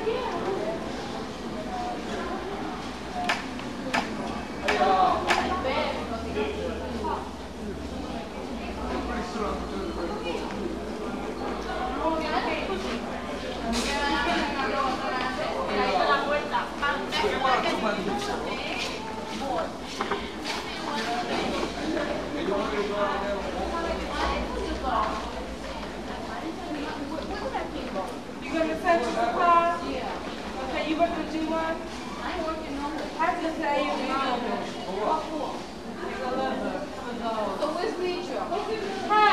You gonna fetch the car? Yeah. Okay, you work at G1? I'm working on it. I just say you need to. So where's Leisha? Hi.